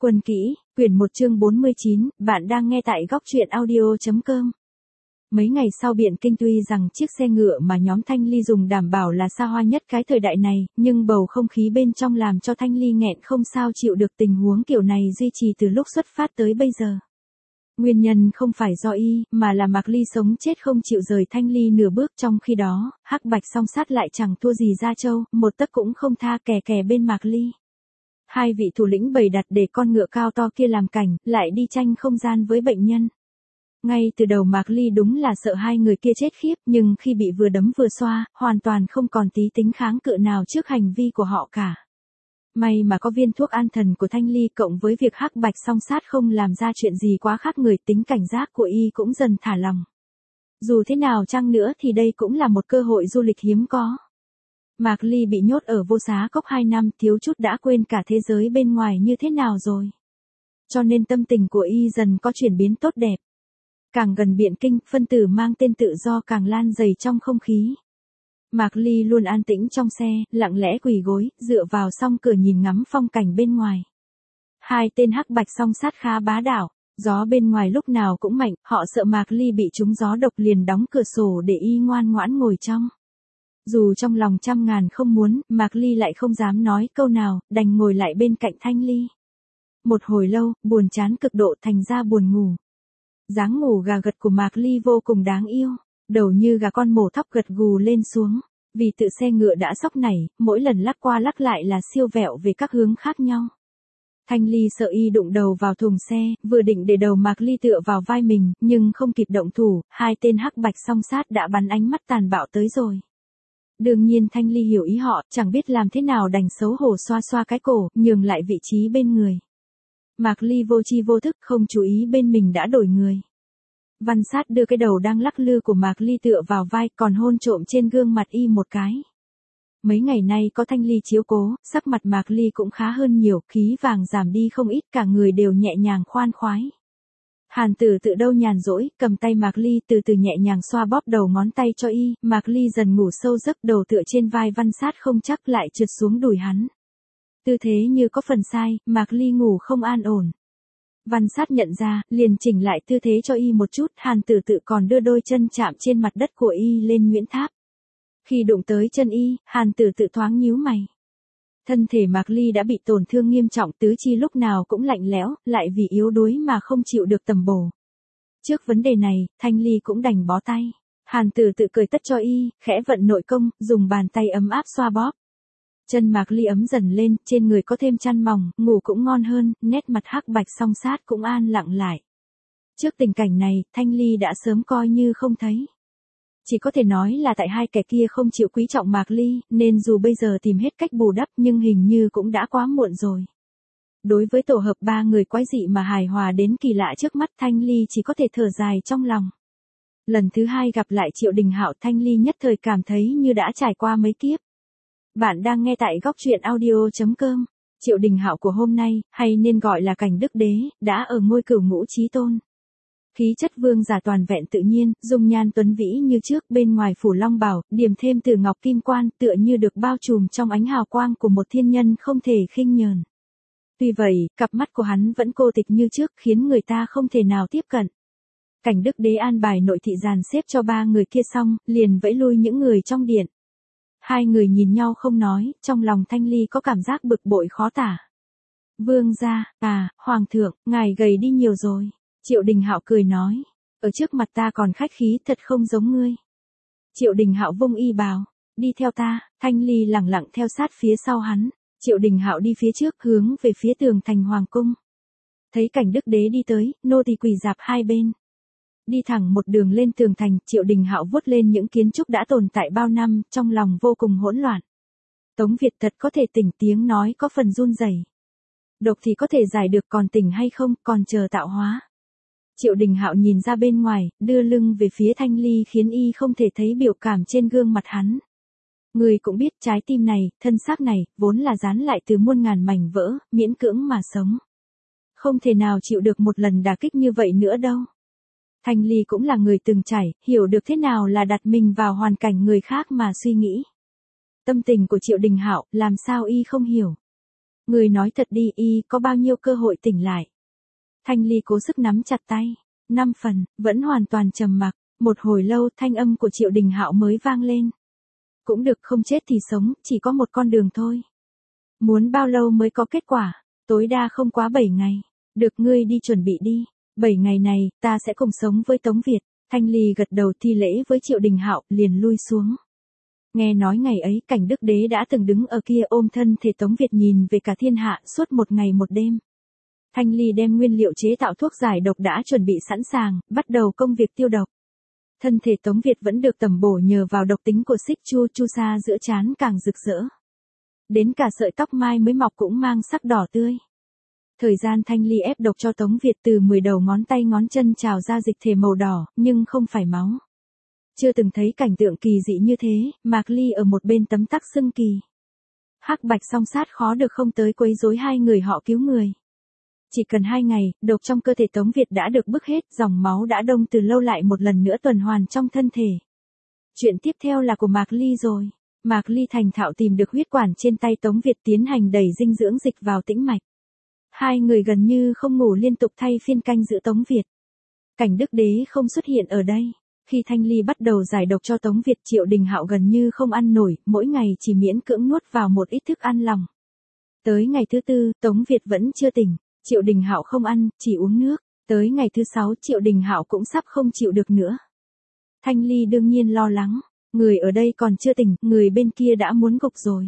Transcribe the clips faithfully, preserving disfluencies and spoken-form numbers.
Quân kỹ, quyển một chương bốn mươi chín, bạn đang nghe tại góc truyện audio.com. Mấy ngày sau Biện Kinh tuy rằng chiếc xe ngựa mà nhóm Thanh Ly dùng đảm bảo là xa hoa nhất cái thời đại này, nhưng bầu không khí bên trong làm cho Thanh Ly nghẹn không sao chịu được tình huống kiểu này duy trì từ lúc xuất phát tới bây giờ. Nguyên nhân không phải do y, mà là Mạc Ly sống chết không chịu rời Thanh Ly nửa bước, trong khi đó, Hắc Bạch Song Sát lại chẳng thua gì Gia Châu, một tấc cũng không tha kè kè bên Mạc Ly. Hai vị thủ lĩnh bày đặt để con ngựa cao to kia làm cảnh, lại đi tranh không gian với bệnh nhân. Ngay từ đầu Mạc Ly đúng là sợ hai người kia chết khiếp, nhưng khi bị vừa đấm vừa xoa, hoàn toàn không còn tí tính kháng cự nào trước hành vi của họ cả. May mà có viên thuốc an thần của Thanh Ly cộng với việc Hắc Bạch Song Sát không làm ra chuyện gì quá khác người, tính cảnh giác của y cũng dần thả lòng. Dù thế nào chăng nữa thì đây cũng là một cơ hội du lịch hiếm có. Mạc Ly bị nhốt ở Vô Xá Cốc hai năm, thiếu chút đã quên cả thế giới bên ngoài như thế nào rồi. Cho nên tâm tình của y dần có chuyển biến tốt đẹp. Càng gần Biện Kinh, phân tử mang tên tự do càng lan dày trong không khí. Mạc Ly luôn an tĩnh trong xe, lặng lẽ quỳ gối, dựa vào song cửa nhìn ngắm phong cảnh bên ngoài. Hai tên Hắc Bạch Song Sát khá bá đạo, gió bên ngoài lúc nào cũng mạnh, họ sợ Mạc Ly bị trúng gió độc liền đóng cửa sổ để y ngoan ngoãn ngồi trong. Dù trong lòng trăm ngàn không muốn, Mạc Ly lại không dám nói câu nào, đành ngồi lại bên cạnh Thanh Ly. Một hồi lâu, buồn chán cực độ thành ra buồn ngủ. Dáng ngủ gà gật của Mạc Ly vô cùng đáng yêu, đầu như gà con mổ thóc gật gù lên xuống, vì tự xe ngựa đã sóc nảy, mỗi lần lắc qua lắc lại là siêu vẹo về các hướng khác nhau. Thanh Ly sợ y đụng đầu vào thùng xe, vừa định để đầu Mạc Ly tựa vào vai mình, nhưng không kịp động thủ, hai tên Hắc Bạch Song Sát đã bắn ánh mắt tàn bạo tới rồi. Đương nhiên Thanh Ly hiểu ý họ, chẳng biết làm thế nào đành xấu hổ xoa xoa cái cổ, nhường lại vị trí bên người. Mạc Ly vô chi vô thức không chú ý bên mình đã đổi người. Văn Sát đưa cái đầu đang lắc lư của Mạc Ly tựa vào vai, còn hôn trộm trên gương mặt y một cái. Mấy ngày nay có Thanh Ly chiếu cố, sắc mặt Mạc Ly cũng khá hơn nhiều, khí vàng giảm đi không ít, cả người đều nhẹ nhàng khoan khoái. Hàn Tử tự đâu nhàn rỗi, cầm tay Mạc Ly từ từ nhẹ nhàng xoa bóp đầu ngón tay cho y, Mạc Ly dần ngủ sâu giấc, đầu tựa trên vai Văn Sát không chắc lại trượt xuống đùi hắn. Tư thế như có phần sai, Mạc Ly ngủ không an ổn. Văn Sát nhận ra, liền chỉnh lại tư thế cho y một chút, Hàn Tử tự còn đưa đôi chân chạm trên mặt đất của y lên Nguyễn Tháp. Khi đụng tới chân y, Hàn Tử tự thoáng nhíu mày. Thân thể Mạc Ly đã bị tổn thương nghiêm trọng, tứ chi lúc nào cũng lạnh lẽo, lại vì yếu đuối mà không chịu được tầm bổ. Trước vấn đề này, Thanh Ly cũng đành bó tay. Hàn Tử tự cười tất cho y, khẽ vận nội công, dùng bàn tay ấm áp xoa bóp. Chân Mạc Ly ấm dần lên, trên người có thêm chăn mỏng, ngủ cũng ngon hơn, nét mặt Hắc Bạch Song Sát cũng an lặng lại. Trước tình cảnh này, Thanh Ly đã sớm coi như không thấy. Chỉ có thể nói là tại hai kẻ kia không chịu quý trọng Mạc Ly, nên dù bây giờ tìm hết cách bù đắp nhưng hình như cũng đã quá muộn rồi. Đối với tổ hợp ba người quái dị mà hài hòa đến kỳ lạ trước mắt, Thanh Ly chỉ có thể thở dài trong lòng. Lần thứ hai gặp lại Triệu Đình Hạo, Thanh Ly nhất thời cảm thấy như đã trải qua mấy kiếp. Bạn đang nghe tại góc truyện audio.com. Triệu Đình Hạo của hôm nay, hay nên gọi là Cảnh Đức Đế, đã ở ngôi Cửu Ngũ Chí Tôn. Khí chất vương giả toàn vẹn tự nhiên, dung nhan tuấn vĩ như trước, bên ngoài phủ long bào, điểm thêm từ ngọc kim quan, tựa như được bao trùm trong ánh hào quang của một thiên nhân không thể khinh nhờn. Tuy vậy, cặp mắt của hắn vẫn cô tịch như trước, khiến người ta không thể nào tiếp cận. Cảnh Đức Đế an bài nội thị dàn xếp cho ba người kia xong, liền vẫy lui những người trong điện. Hai người nhìn nhau không nói, trong lòng Thanh Ly có cảm giác bực bội khó tả. Vương gia, à, Hoàng thượng, ngài gầy đi nhiều rồi. Triệu Đình Hạo cười nói, ở trước mặt ta còn khách khí thật không giống ngươi. Triệu Đình Hạo vung y bào, đi theo ta. Thanh Ly lẳng lặng theo sát phía sau hắn. Triệu Đình Hạo đi phía trước, hướng về phía tường thành hoàng cung. Thấy Cảnh Đức Đế đi tới, nô tỳ quỳ dạp hai bên. Đi thẳng một đường lên tường thành, Triệu Đình Hạo vuốt lên những kiến trúc đã tồn tại bao năm, trong lòng vô cùng hỗn loạn. Tống Việt thật có thể tỉnh, tiếng nói có phần run rẩy. Độc thì có thể giải được, còn tỉnh hay không, còn chờ tạo hóa. Triệu Đình Hạo nhìn ra bên ngoài, đưa lưng về phía Thanh Ly khiến y không thể thấy biểu cảm trên gương mặt hắn. Người cũng biết trái tim này, thân xác này, vốn là dán lại từ muôn ngàn mảnh vỡ, miễn cưỡng mà sống. Không thể nào chịu được một lần đả kích như vậy nữa đâu. Thanh Ly cũng là người từng trải, hiểu được thế nào là đặt mình vào hoàn cảnh người khác mà suy nghĩ. Tâm tình của Triệu Đình Hạo, làm sao y không hiểu. Người nói thật đi, y có bao nhiêu cơ hội tỉnh lại? Thanh Ly cố sức nắm chặt tay. Năm phần, vẫn hoàn toàn trầm mặc. Một hồi lâu thanh âm của Triệu Đình Hạo mới vang lên. Cũng được, không chết thì sống, chỉ có một con đường thôi. Muốn bao lâu mới có kết quả? Tối đa không quá bảy ngày. Được, ngươi đi chuẩn bị đi. Bảy ngày này, ta sẽ cùng sống với Tống Việt. Thanh Ly gật đầu thi lễ với Triệu Đình Hạo, liền lui xuống. Nghe nói ngày ấy Cảnh Đức Đế đã từng đứng ở kia ôm thân thể Tống Việt nhìn về cả thiên hạ suốt một ngày một đêm. Thanh Ly đem nguyên liệu chế tạo thuốc giải độc đã chuẩn bị sẵn sàng, bắt đầu công việc tiêu độc. Thân thể Tống Việt vẫn được tẩm bổ nhờ vào độc tính của xích chu chu sa giữa trán càng rực rỡ. Đến cả sợi tóc mai mới mọc cũng mang sắc đỏ tươi. Thời gian Thanh Ly ép độc cho Tống Việt từ mười đầu ngón tay ngón chân trào ra dịch thể màu đỏ, nhưng không phải máu. Chưa từng thấy cảnh tượng kỳ dị như thế, Mạc Ly ở một bên tấm tắc xưng kỳ. Hắc Bạch song sát khó được không tới quấy rối hai người họ cứu người. Chỉ cần hai ngày, độc trong cơ thể Tống Việt đã được bức hết, dòng máu đã đông từ lâu lại một lần nữa tuần hoàn trong thân thể. Chuyện tiếp theo là của Mạc Ly rồi. Mạc Ly thành thạo tìm được huyết quản trên tay Tống Việt tiến hành đẩy dinh dưỡng dịch vào tĩnh mạch. Hai người gần như không ngủ liên tục thay phiên canh giữ Tống Việt. Cảnh Đức Đế không xuất hiện ở đây. Khi Thanh Ly bắt đầu giải độc cho Tống Việt, Triệu Đình Hạo gần như không ăn nổi, mỗi ngày chỉ miễn cưỡng nuốt vào một ít thức ăn lòng. Tới ngày thứ tư, Tống Việt vẫn chưa tỉnh, Triệu Đình Hạo không ăn, chỉ uống nước. Tới ngày thứ sáu, Triệu Đình Hạo cũng sắp không chịu được nữa. Thanh Ly đương nhiên lo lắng, người ở đây còn chưa tỉnh, người bên kia đã muốn gục rồi.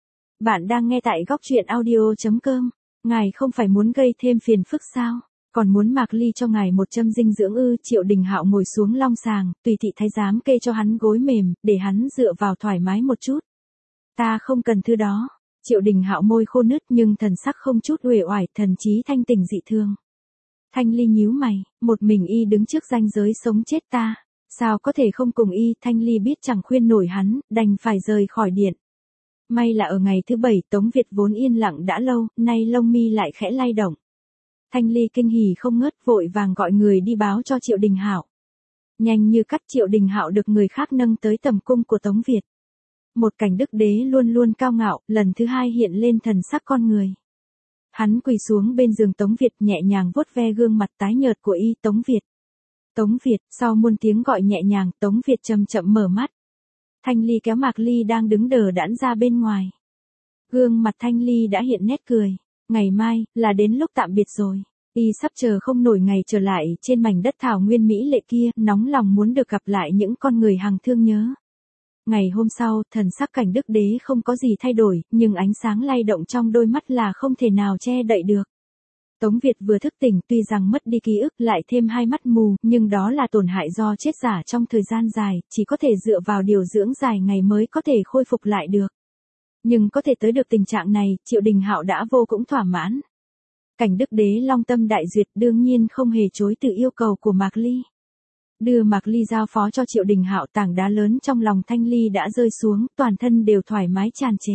Bạn đang nghe tại góc truyện audio chấm com. Ngài không phải muốn gây thêm phiền phức sao? Còn muốn Mạc Ly cho ngài một châm dinh dưỡng ư? Triệu Đình Hạo ngồi xuống long sàng, tùy thị thái giám kê cho hắn gối mềm, để hắn dựa vào thoải mái một chút. Ta không cần thứ đó. Triệu Đình Hạo môi khô nứt nhưng thần sắc không chút uể oải, thần trí thanh tỉnh dị thường. Thanh Ly nhíu mày, một mình y đứng trước ranh giới sống chết ta, sao có thể không cùng y? Thanh Ly biết chẳng khuyên nổi hắn, đành phải rời khỏi điện. May là ở ngày thứ bảy, Tống Việt vốn yên lặng đã lâu, nay lông mi lại khẽ lay động. Thanh Ly kinh hỉ không ngớt, vội vàng gọi người đi báo cho Triệu Đình Hạo. Nhanh như cắt, Triệu Đình Hạo được người khác nâng tới tầm cung của Tống Việt. Một Cảnh Đức Đế luôn luôn cao ngạo, lần thứ hai hiện lên thần sắc con người. Hắn quỳ xuống bên giường Tống Việt, nhẹ nhàng vuốt ve gương mặt tái nhợt của y. Tống Việt. Tống Việt, sau muôn tiếng gọi nhẹ nhàng, Tống Việt chậm chậm mở mắt. Thanh Ly kéo Mạc Ly đang đứng đờ đẫn ra bên ngoài. Gương mặt Thanh Ly đã hiện nét cười. Ngày mai, là đến lúc tạm biệt rồi. Y sắp chờ không nổi ngày trở lại trên mảnh đất thảo nguyên mỹ lệ kia, nóng lòng muốn được gặp lại những con người hằng thương nhớ. Ngày hôm sau, thần sắc Cảnh Đức Đế không có gì thay đổi, nhưng ánh sáng lay động trong đôi mắt là không thể nào che đậy được. Tống Việt vừa thức tỉnh, tuy rằng mất đi ký ức lại thêm hai mắt mù, nhưng đó là tổn hại do chết giả trong thời gian dài, chỉ có thể dựa vào điều dưỡng dài ngày mới có thể khôi phục lại được. Nhưng có thể tới được tình trạng này, Triệu Đình Hạo đã vô cùng thỏa mãn. Cảnh Đức Đế long tâm đại duyệt, đương nhiên không hề chối từ yêu cầu của Mạc Ly. Đưa Mạc Ly giao phó cho Triệu Đình Hạo, tảng đá lớn trong lòng Thanh Ly đã rơi xuống, toàn thân đều thoải mái tràn trề.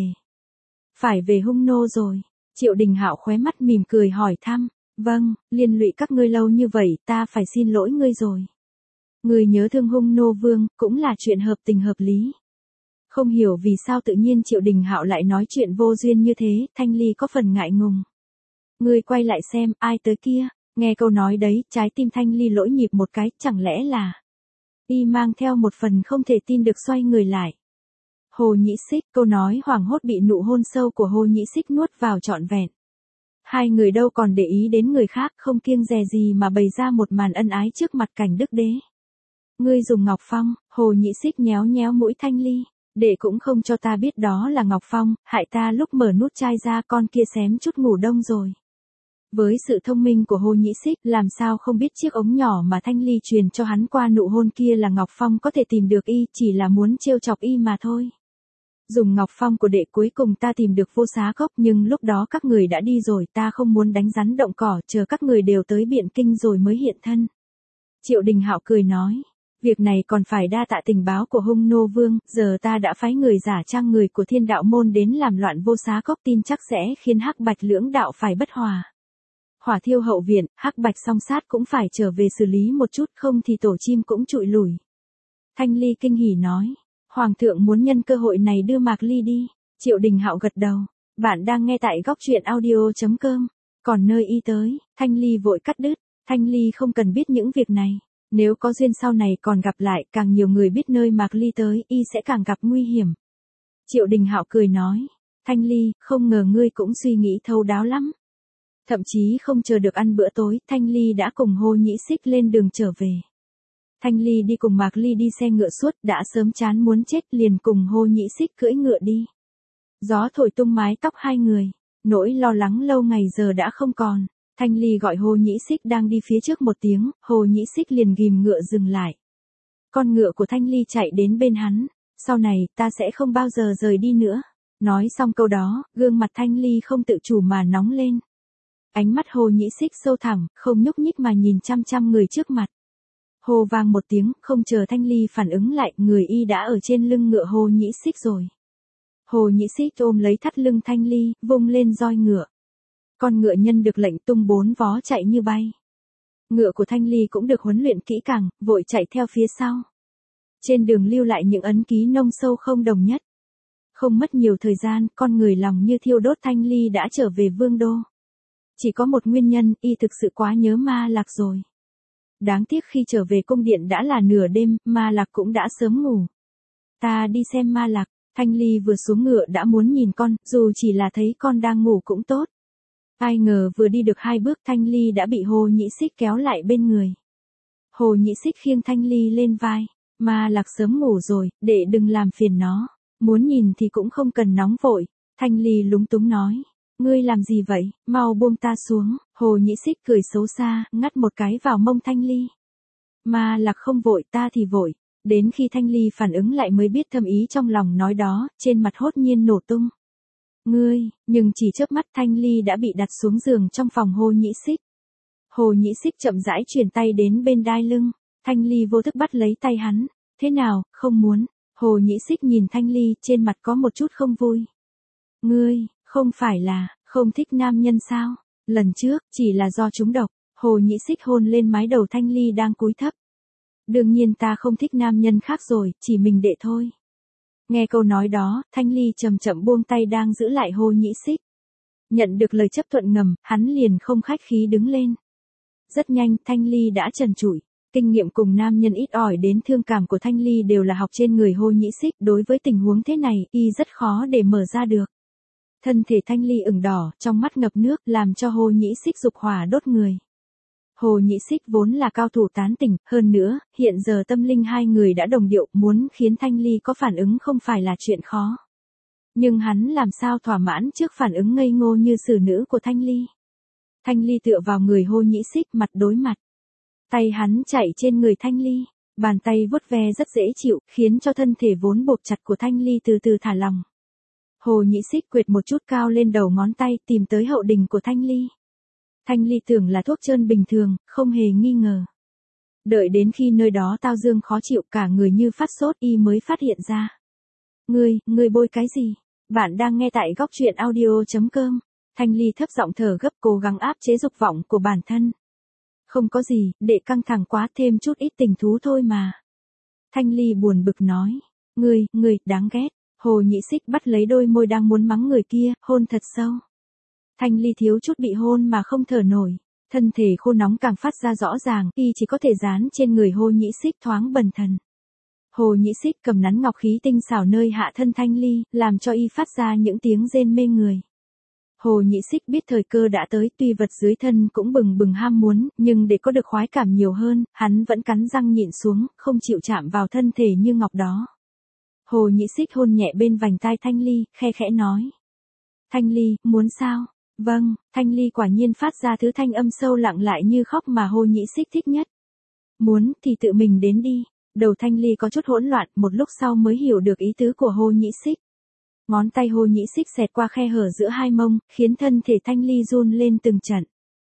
Phải về Hung Nô rồi. Triệu Đình Hạo khóe mắt mỉm cười hỏi thăm. Vâng, liên lụy các ngươi lâu như vậy, ta phải xin lỗi ngươi rồi. Ngươi nhớ thương Hung Nô Vương, cũng là chuyện hợp tình hợp lý. Không hiểu vì sao tự nhiên Triệu Đình Hạo lại nói chuyện vô duyên như thế, Thanh Ly có phần ngại ngùng. Ngươi quay lại xem, ai tới kia? Nghe câu nói đấy, trái tim Thanh Ly lỗi nhịp một cái, chẳng lẽ là... Y mang theo một phần không thể tin được xoay người lại. Hồ Nhĩ Xích, câu nói hoảng hốt bị nụ hôn sâu của Hồ Nhĩ Xích nuốt vào trọn vẹn. Hai người đâu còn để ý đến người khác, không kiêng dè gì mà bày ra một màn ân ái trước mặt Cảnh Đức Đế. Ngươi dùng Ngọc Phong, Hồ Nhĩ Xích nhéo nhéo mũi Thanh Ly. Để cũng không cho ta biết đó là Ngọc Phong, hại ta lúc mở nút chai ra con kia xém chút ngủ đông rồi. Với sự thông minh của Hồ Nhĩ Xích, làm sao không biết chiếc ống nhỏ mà Thanh Ly truyền cho hắn qua nụ hôn kia là Ngọc Phong có thể tìm được y, chỉ là muốn trêu chọc y mà thôi. Dùng Ngọc Phong của đệ cuối cùng ta tìm được Vô Xá Cốc, nhưng lúc đó các người đã đi rồi, ta không muốn đánh rắn động cỏ, chờ các người đều tới Biện Kinh rồi mới hiện thân. Triệu Đình Hạo cười nói. Việc này còn phải đa tạ tình báo của Hung Nô Vương, giờ ta đã phái người giả trang người của Thiên Đạo Môn đến làm loạn Vô Xá Cốc, tin chắc sẽ khiến Hắc Bạch lưỡng đạo phải bất hòa. Hỏa thiêu hậu viện, Hắc Bạch song sát cũng phải trở về xử lý một chút, không thì tổ chim cũng trụi lủi. Thanh Ly kinh hỉ nói, Hoàng thượng muốn nhân cơ hội này đưa Mạc Ly đi. Triệu Đình Hạo gật đầu, Bạn đang nghe tại góc truyện audio.com. Còn nơi y tới, Thanh Ly vội cắt đứt. Thanh Ly không cần biết những việc này. Nếu có duyên sau này còn gặp lại, càng nhiều người biết nơi Mạc Ly tới, y sẽ càng gặp nguy hiểm. Triệu Đình Hạo cười nói. Thanh Ly, không ngờ ngươi cũng suy nghĩ thấu đáo lắm. Thậm chí không chờ được ăn bữa tối, Thanh Ly đã cùng Hồ Nhĩ Xích lên đường trở về. Thanh Ly đi cùng Mạc Ly đi xe ngựa suốt, đã sớm chán muốn chết, liền cùng Hồ Nhĩ Xích cưỡi ngựa đi. Gió thổi tung mái tóc hai người, nỗi lo lắng lâu ngày giờ đã không còn. Thanh Ly gọi Hồ Nhĩ Xích đang đi phía trước một tiếng, Hồ Nhĩ Xích liền ghìm ngựa dừng lại. Con ngựa của Thanh Ly chạy đến bên hắn, sau này ta sẽ không bao giờ rời đi nữa. Nói xong câu đó, gương mặt Thanh Ly không tự chủ mà nóng lên. Ánh mắt Hồ Nhĩ Xích sâu thẳm, không nhúc nhích mà nhìn chăm chăm người trước mặt. Hồ vang một tiếng, không chờ Thanh Ly phản ứng lại, người y đã ở trên lưng ngựa Hồ Nhĩ Xích rồi. Hồ Nhĩ Xích ôm lấy thắt lưng Thanh Ly, vung lên roi ngựa. Con ngựa nhân được lệnh tung bốn vó chạy như bay. Ngựa của Thanh Ly cũng được huấn luyện kỹ càng, vội chạy theo phía sau. Trên đường lưu lại những ấn ký nông sâu không đồng nhất. Không mất nhiều thời gian, con người lòng như thiêu đốt Thanh Ly đã trở về Vương Đô. Chỉ có một nguyên nhân, y thực sự quá nhớ Ma Lạc rồi. Đáng tiếc khi trở về cung điện đã là nửa đêm, Ma Lạc cũng đã sớm ngủ. Ta đi xem Ma Lạc. Thanh Ly vừa xuống ngựa đã muốn nhìn con, dù chỉ là thấy con đang ngủ cũng tốt. Ai ngờ vừa đi được hai bước Thanh Ly đã bị Hồ Nhĩ Xích kéo lại bên người. Hồ Nhĩ Xích khiêng Thanh Ly lên vai. Ma Lạc sớm ngủ rồi, để đừng làm phiền nó. Muốn nhìn thì cũng không cần nóng vội. Thanh Ly lúng túng nói. Ngươi làm gì vậy, mau buông ta xuống. Hồ Nhĩ Xích cười xấu xa, ngắt một cái vào mông Thanh Ly. Ma Lạc không vội, ta thì vội. Đến khi Thanh Ly phản ứng lại mới biết thâm ý trong lòng nói đó, trên mặt hốt nhiên nổ tung. Ngươi, nhưng chỉ chớp mắt Thanh Ly đã bị đặt xuống giường trong phòng Hồ Nhĩ Xích. Hồ Nhĩ Xích chậm rãi chuyển tay đến bên đai lưng, Thanh Ly vô thức bắt lấy tay hắn. Thế nào, không muốn? Hồ Nhĩ Xích nhìn Thanh Ly, trên mặt có một chút không vui. Ngươi, không phải là, không thích nam nhân sao? Lần trước, chỉ là do trúng độc. Hồ Nhĩ Xích hôn lên mái đầu Thanh Ly đang cúi thấp. Đương nhiên ta không thích nam nhân khác rồi, chỉ mình đệ thôi. Nghe câu nói đó, Thanh Ly chậm chậm buông tay đang giữ lại Hồ Nhĩ Xích. Nhận được lời chấp thuận ngầm, hắn liền không khách khí đứng lên. Rất nhanh, Thanh Ly đã trần trụi. Kinh nghiệm cùng nam nhân ít ỏi đến thương cảm của Thanh Ly đều là học trên người Hồ Nhĩ Xích. Đối với tình huống thế này, y rất khó để mở ra được. Thân thể Thanh Ly ửng đỏ, trong mắt ngập nước, làm cho Hồ Nhĩ Xích dục hỏa đốt người. Hồ Nhĩ Xích vốn là cao thủ tán tỉnh, hơn nữa, hiện giờ tâm linh hai người đã đồng điệu, muốn khiến Thanh Ly có phản ứng không phải là chuyện khó. Nhưng hắn làm sao thỏa mãn trước phản ứng ngây ngô như xử nữ của Thanh Ly. Thanh Ly tựa vào người Hồ Nhĩ Xích mặt đối mặt. Tay hắn chạy trên người Thanh Ly, bàn tay vuốt ve rất dễ chịu, khiến cho thân thể vốn buộc chặt của Thanh Ly từ từ thả lỏng. Hồ Nhĩ Xích quệt một chút cao lên đầu ngón tay tìm tới hậu đình của Thanh Ly. Thanh Ly tưởng là thuốc trơn bình thường, không hề nghi ngờ. Đợi đến khi nơi đó tao dương khó chịu cả người như phát sốt y mới phát hiện ra. Ngươi, ngươi bôi cái gì? Bạn đang nghe tại góc truyện audio.com. Thanh Ly thấp giọng thở gấp cố gắng áp chế dục vọng của bản thân. Không có gì, để căng thẳng quá thêm chút ít tình thú thôi mà. Thanh Ly buồn bực nói. Ngươi, ngươi, đáng ghét. Hồ Nhĩ Xích bắt lấy đôi môi đang muốn mắng người kia, hôn thật sâu. Thanh Ly thiếu chút bị hôn mà không thở nổi, thân thể khô nóng càng phát ra rõ ràng, y chỉ có thể dán trên người Hồ Nhĩ Xích thoáng bần thần. Hồ Nhĩ Xích cầm nắn ngọc khí tinh xảo nơi hạ thân Thanh Ly, làm cho y phát ra những tiếng rên mê người. Hồ Nhĩ Xích biết thời cơ đã tới, tuy vật dưới thân cũng bừng bừng ham muốn, nhưng để có được khoái cảm nhiều hơn, hắn vẫn cắn răng nhịn xuống, không chịu chạm vào thân thể như ngọc đó. Hồ Nhĩ Xích hôn nhẹ bên vành tai Thanh Ly, khe khẽ nói. Thanh Ly, muốn sao? Vâng, Thanh Ly quả nhiên phát ra thứ thanh âm sâu lặng lại như khóc mà Hồ Nhĩ Xích thích nhất. Muốn thì tự mình đến đi. Đầu Thanh Ly có chút hỗn loạn, một lúc sau mới hiểu được ý tứ của Hồ Nhĩ Xích. Ngón tay Hồ Nhĩ Xích xẹt qua khe hở giữa hai mông, khiến thân thể Thanh Ly run lên từng trận.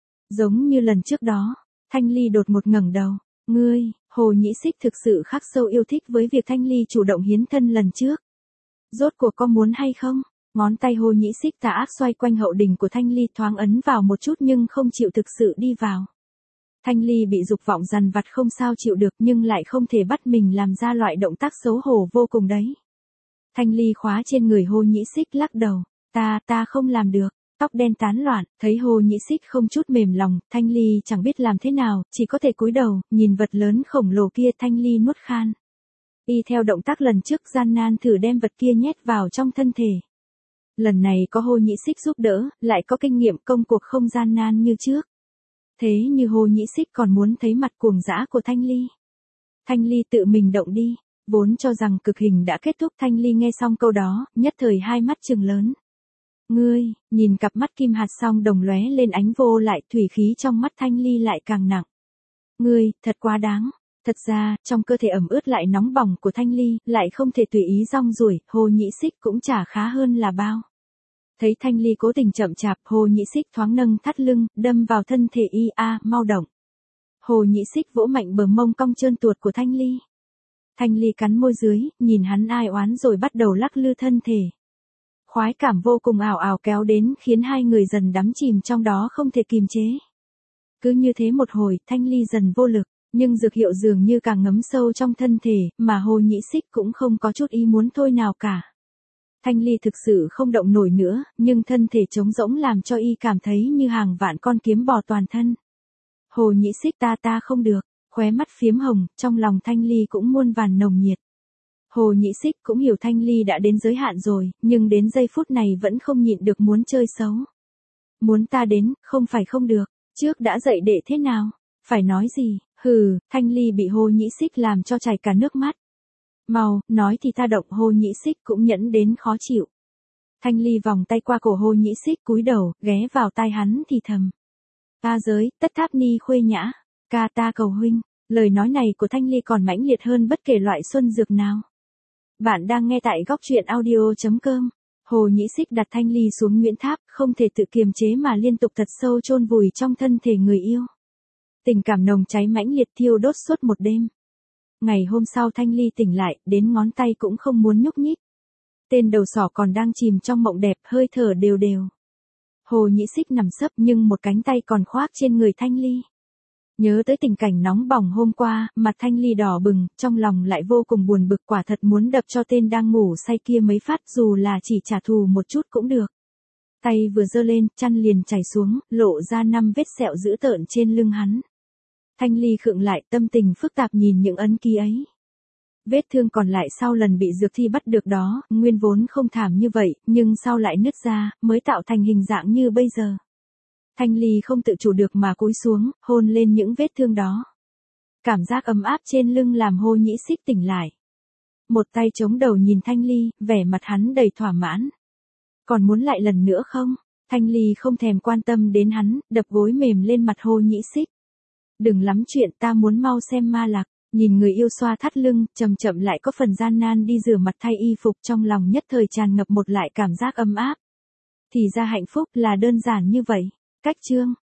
Giống như lần trước đó, Thanh Ly đột một ngẩng đầu. Ngươi, Hồ Nhĩ Xích thực sự khắc sâu yêu thích với việc Thanh Ly chủ động hiến thân lần trước. Rốt cuộc có muốn hay không? Ngón tay Hồ Nhĩ Xích tà ác xoay quanh hậu đình của Thanh Ly thoáng ấn vào một chút nhưng không chịu thực sự đi vào. Thanh Ly bị dục vọng dằn vặt không sao chịu được nhưng lại không thể bắt mình làm ra loại động tác xấu hổ vô cùng đấy. Thanh Ly khóa trên người Hồ Nhĩ Xích lắc đầu, ta, ta không làm được. Tóc đen tán loạn, thấy Hồ Nhĩ Xích không chút mềm lòng, Thanh Ly chẳng biết làm thế nào, chỉ có thể cúi đầu, nhìn vật lớn khổng lồ kia. Thanh Ly nuốt khan. Y theo động tác lần trước gian nan thử đem vật kia nhét vào trong thân thể. Lần này có Hồ Nhĩ Xích giúp đỡ, lại có kinh nghiệm công cuộc không gian nan như trước. Thế như Hồ Nhĩ Xích còn muốn thấy mặt cuồng dã của Thanh Ly. Thanh Ly tự mình động đi, vốn cho rằng cực hình đã kết thúc. Thanh Ly nghe xong câu đó, nhất thời hai mắt trừng lớn. Ngươi, nhìn cặp mắt kim hạt song đồng lóe lên ánh vô lại, thủy khí trong mắt Thanh Ly lại càng nặng. Ngươi, thật quá đáng. Thật ra, trong cơ thể ẩm ướt lại nóng bỏng của Thanh Ly, lại không thể tùy ý rong ruổi, Hồ Nhĩ Xích cũng chả khá hơn là bao. Thấy Thanh Ly cố tình chậm chạp, Hồ Nhĩ Xích thoáng nâng thắt lưng, đâm vào thân thể y. A, mau động. Hồ Nhĩ Xích vỗ mạnh bờ mông cong trơn tuột của Thanh Ly. Thanh Ly cắn môi dưới, nhìn hắn ai oán rồi bắt đầu lắc lư thân thể. Khoái cảm vô cùng ảo ảo kéo đến khiến hai người dần đắm chìm trong đó không thể kìm chế. Cứ như thế một hồi, Thanh Ly dần vô lực, nhưng dược hiệu dường như càng ngấm sâu trong thân thể, mà Hồ Nhĩ Xích cũng không có chút ý muốn thôi nào cả. Thanh Ly thực sự không động nổi nữa, nhưng thân thể trống rỗng làm cho y cảm thấy như hàng vạn con kiếm bò toàn thân. Hồ Nhĩ Xích ta ta không được, khóe mắt phiếm hồng, trong lòng Thanh Ly cũng muôn vàn nồng nhiệt. Hồ Nhĩ Xích cũng hiểu Thanh Ly đã đến giới hạn rồi, nhưng đến giây phút này vẫn không nhịn được muốn chơi xấu. Muốn ta đến, không phải không được, trước đã dậy để thế nào, phải nói gì, hừ. Thanh Ly bị Hồ Nhĩ Xích làm cho chảy cả nước mắt. Mau, nói thì ta động. Hồ Nhĩ Xích cũng nhẫn đến khó chịu. Thanh Ly vòng tay qua cổ Hồ Nhĩ Xích cúi đầu, ghé vào tai hắn thì thầm. Ta giới, tất tháp ni khuê nhã, ca ta cầu huynh. Lời nói này của Thanh Ly còn mãnh liệt hơn bất kể loại xuân dược nào. Bạn đang nghe tại góc truyện audio chấm com. Hồ Nhĩ Xích đặt Thanh Ly xuống Nguyễn Tháp, không thể tự kiềm chế mà liên tục thật sâu chôn vùi trong thân thể người yêu. Tình cảm nồng cháy mãnh liệt thiêu đốt suốt một đêm. Ngày hôm sau Thanh Ly tỉnh lại, đến ngón tay cũng không muốn nhúc nhích. Tên đầu sỏ còn đang chìm trong mộng đẹp, hơi thở đều đều. Hồ Nhĩ Xích nằm sấp nhưng một cánh tay còn khoác trên người Thanh Ly. Nhớ tới tình cảnh nóng bỏng hôm qua, mặt Thanh Ly đỏ bừng, trong lòng lại vô cùng buồn bực, quả thật muốn đập cho tên đang ngủ say kia mấy phát, dù là chỉ trả thù một chút cũng được. Tay vừa giơ lên, chăn liền chảy xuống, lộ ra năm vết sẹo dữ tợn trên lưng hắn. Thanh Ly khựng lại, tâm tình phức tạp nhìn những ấn ký ấy. Vết thương còn lại sau lần bị dược thi bắt được đó, nguyên vốn không thảm như vậy, nhưng sau lại nứt ra, mới tạo thành hình dạng như bây giờ. Thanh Ly không tự chủ được mà cúi xuống, hôn lên những vết thương đó. Cảm giác ấm áp trên lưng làm Hồ Nhĩ Xích tỉnh lại. Một tay chống đầu nhìn Thanh Ly, vẻ mặt hắn đầy thỏa mãn. Còn muốn lại lần nữa không? Thanh Ly không thèm quan tâm đến hắn, đập gối mềm lên mặt Hồ Nhĩ Xích. Đừng lắm chuyện, ta muốn mau xem ma lạc. Nhìn người yêu xoa thắt lưng, chậm chậm lại có phần gian nan đi rửa mặt thay y phục, trong lòng nhất thời tràn ngập một lại cảm giác ấm áp. Thì ra hạnh phúc là đơn giản như vậy. Cách chương